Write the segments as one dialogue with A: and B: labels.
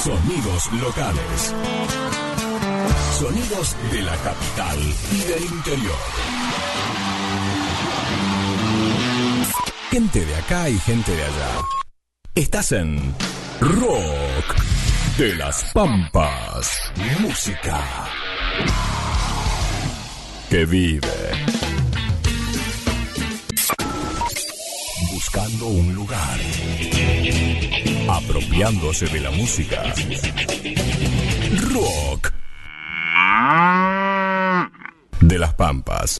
A: Sonidos locales. Sonidos de la capital y del interior. Gente de acá y gente de allá. Estás en Rock de las Pampas. Música que vive. Buscando un lugar. Apropiándose de la música. Rock de las Pampas.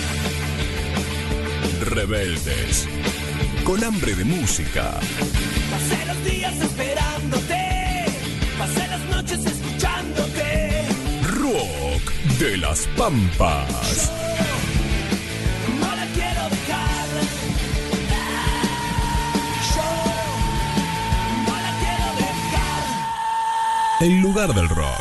A: Rebeldes. Con hambre de música.
B: Pasé los días esperándote. Pasé las noches escuchándote.
A: Rock de las Pampas.
B: No la quiero dejar. Yo no la quiero dejar.
A: El lugar del rock.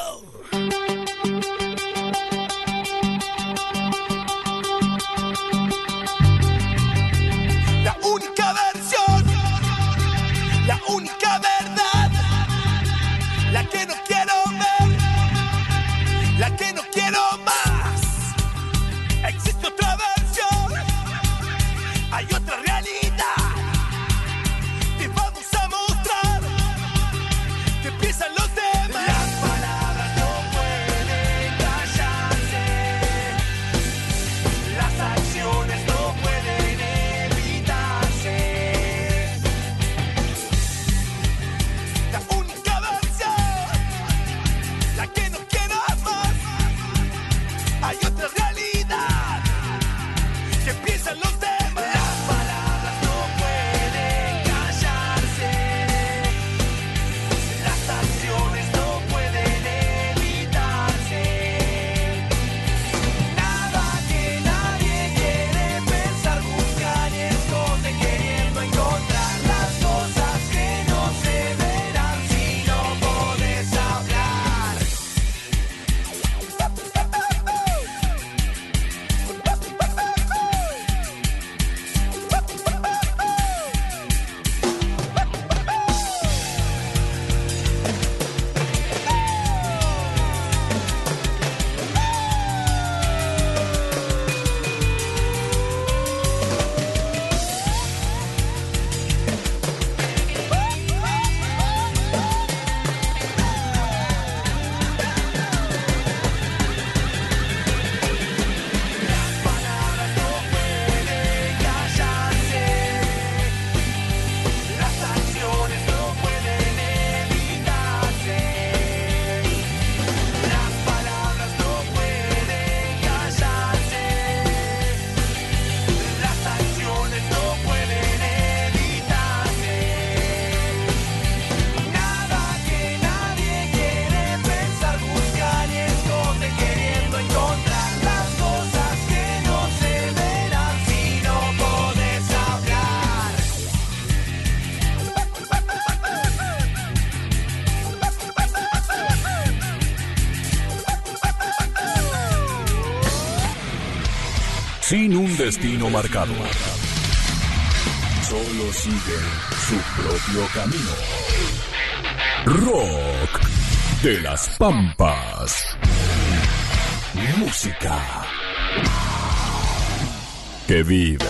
A: Sin un destino marcado. Solo siguen su propio camino. Rock de las Pampas. Música que vive.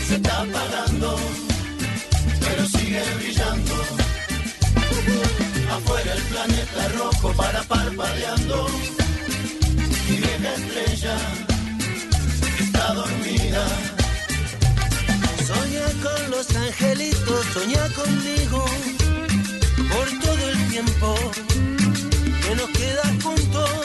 C: se está apagando, pero sigue brillando. Afuera el planeta rojo para parpadeando. Mi vieja estrella está dormida.
D: Soñá con los angelitos, soñá conmigo por todo el tiempo que nos queda juntos.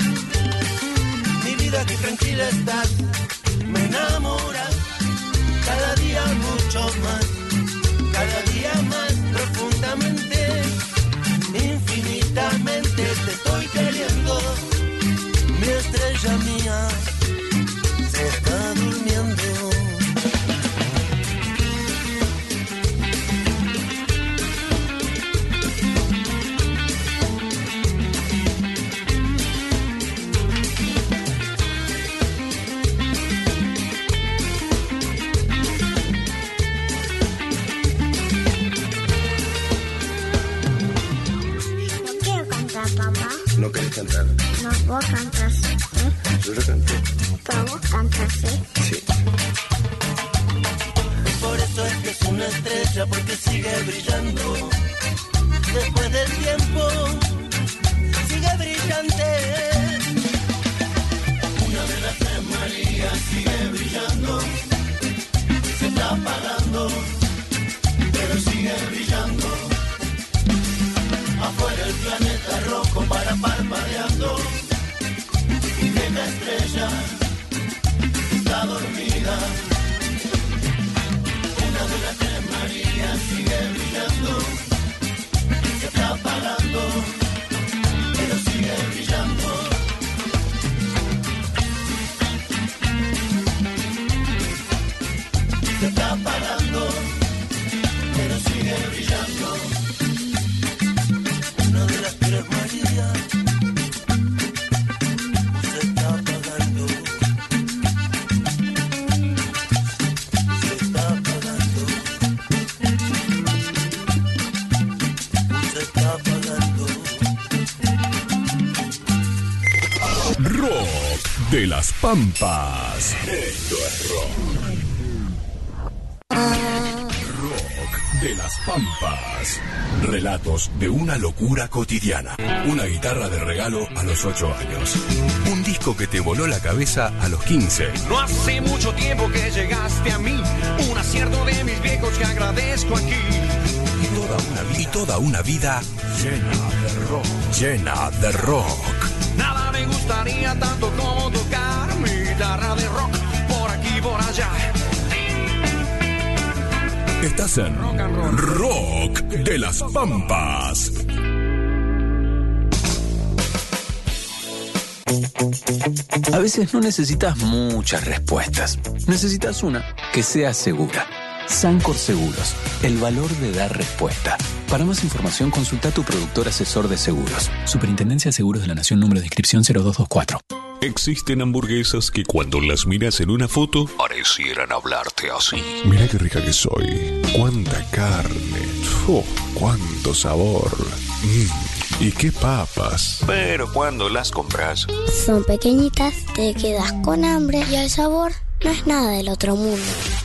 D: Mi vida que tranquila estás, me enamoras cada día mucho más, cada día más profundamente, infinitamente te estoy queriendo. Mi estrella mía se está durmiendo.
E: ¿No querés cantar?
F: No, vos cantas, ¿eh?
E: Yo ya canté.
F: Pero vos cantas, ¿eh?
E: Sí.
D: Por eso es que es una estrella, porque sigue brillando. Después del tiempo, sigue brillante.
C: Una de las tres Marías sigue brillando. Se está apagando, pero sigue brillando. Afuera el planeta rojo para parpadeando. Mi vieja estrella está dormida. Una de las tres Marías sigue brillando. Se está apagando, pero sigue brillando. Se está apagando, pero sigue brillando.
D: Una de las tres Marías se está apagando. Se está apagando. Se está apagando.
A: Rock de las Pampas. Esto es rock. Rock de las Pampas. Relatos de una locura cotidiana. Una guitarra de regalo a los 8 años. Un disco que te voló la cabeza a los 15.
B: No hace mucho tiempo que llegaste a mí, un acierto de mis viejos que agradezco aquí.
A: Y toda una vida llena de rock. Llena de rock.
B: Nada me gustaría tanto como tocar mi guitarra de rock por aquí y por allá.
A: Estás en
B: Rock and Roll.
A: Rock de las Pampas.
G: A veces no necesitas muchas respuestas. Necesitas una que sea segura. Sancor Seguros, el valor de dar respuesta. Para más información, consulta a tu productor asesor de seguros. Superintendencia de Seguros de la Nación, número de inscripción 0224.
H: Existen hamburguesas que cuando las miras en una foto parecieran hablarte así.
I: Mira qué rica que soy. Cuánta carne. Cuánto sabor. Y qué papas.
H: Pero cuando las compras,
F: Son pequeñitas, te quedas con hambre y el sabor no es nada del otro mundo.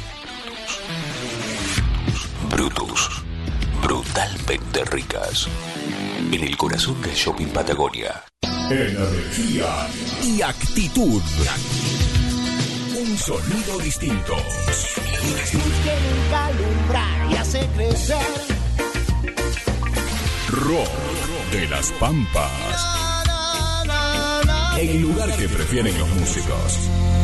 H: Brutus, brutalmente ricas. En el corazón del Shopping Patagonia.
A: Energía y actitud. Un sonido distinto.
B: Que nunca alumbrar y hace crecer.
A: Rock de las Pampas. El lugar que prefieren los músicos.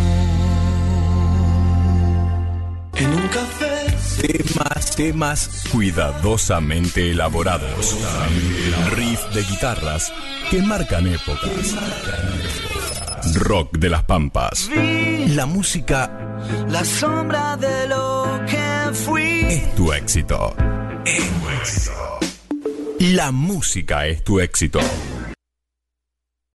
D: En un café.
A: Temas cuidadosamente elaborados. Riff de guitarras que marcan épocas. Rock de las Pampas. La música
D: La sombra de lo que fui.
A: es tu éxito. Es tu éxito. La música es tu éxito.